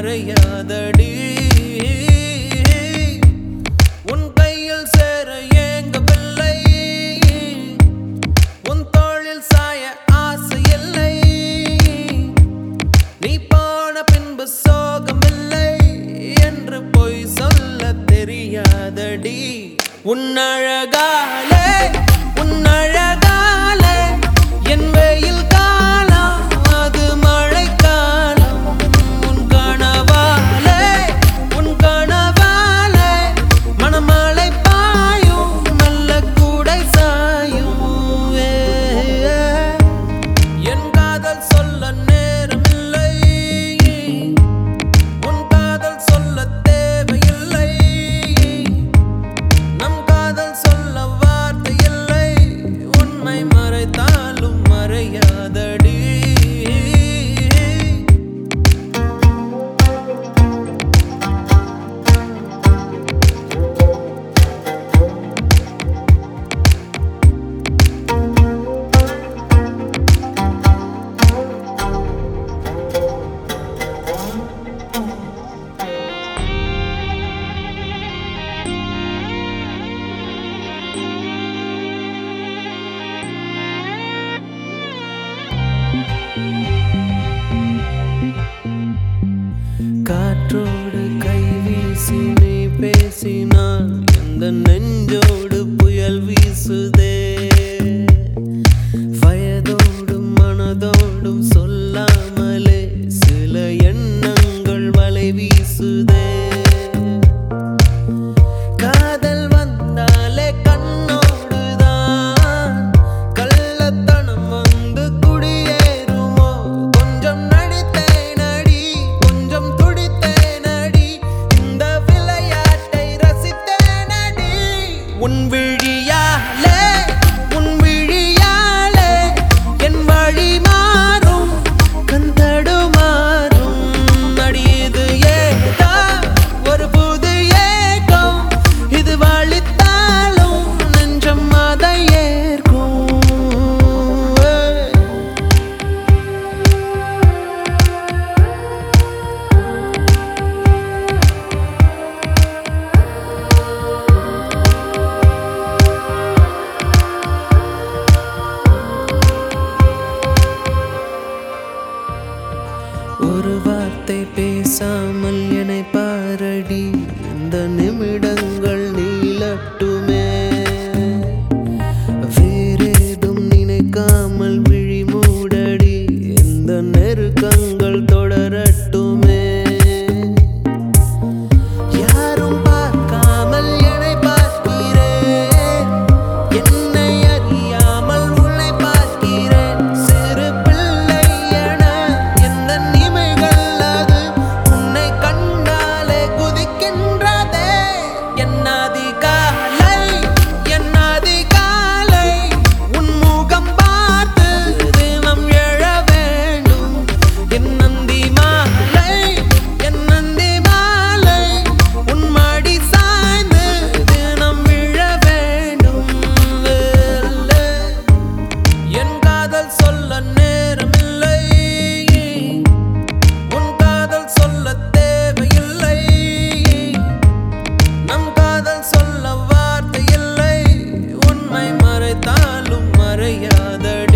மறையாதடி. உன் கையில் சேர ஏங்கவில்லை, உன் தோளில் சாய ஆசை இல்லை. நீ போன பின்பு சோகமில்லை என்று பொய் சொல்ல தெரியாதடி. உன் அழகாலே என் வெயில் காலம் அது மழை காலம். உன் கனவாலே மணமழை பாயும் மெல்ல கூடை சாயும். என் காதல் சொல்ல நேரமில்லை, உன் காதல் சொல்ல தேவையில்லை. நம் காதல் சொல்ல வார்த்தை இல்லை, உண்மை மறைத்தாலும் மறையாதடி. காற்றோடு கை வீசி நீ பேசினான், எந்த நெஞ்சோடு புயல் வீசுதே. வயதோடும் மனதோடும் சொல்லாமலே சில எண்ணங்கள் வலை வீசுதே. காதல் வந்தாலே கண்ணோடுதான் கள்ளத்தனம் வந்து குடியேறுமோ. கொஞ்சம் நடித்தேனடி, கொஞ்சம் துடித்தேனடி, இந்த விளையாட்டை ரசித்தேனடி. உன் விழியாலே என் வழி மாறும், கண் தடுமாறும். அடியது ஏதோ ஒரு புது ஏக்கம், இது வலித்தாலும் நெஞ்சம் அதை ஏற்கும். ஒரு வார்த்தை பேசாமல் என்னை பாரடி, இந்த நிமிடங்கள் நீளட்டுமே. வேறேதும் நினைக்காமல் விழி மூடடி, இந்த நெருக்கங்கள் தொடரட்டுமே. யாரும் பார்க்காமல் என்னை பார்க்கிறேன், என்னை அறியாமல் உன்னை பார்க்கிறேன். சிறு பிள்ளை என எந்த நிமைகள் அது உன்னை கண்டாலே குதிக்கின்றதே. என் அதிகாலை உன் முகம் பார்த்து தினம் எழ வேண்டும். என் நந்தி மாலை உன் மடி சாய்ந்து தினம் விழ வேண்டும். என் காதல் சொல்ல நேரமில்லை, உன் காதல் சொல்ல தேவையில்லை. நம் காதல் சொல்ல வார்த்தை இல்லை, உண்மை மறைத்தாலும் மறையாதடி.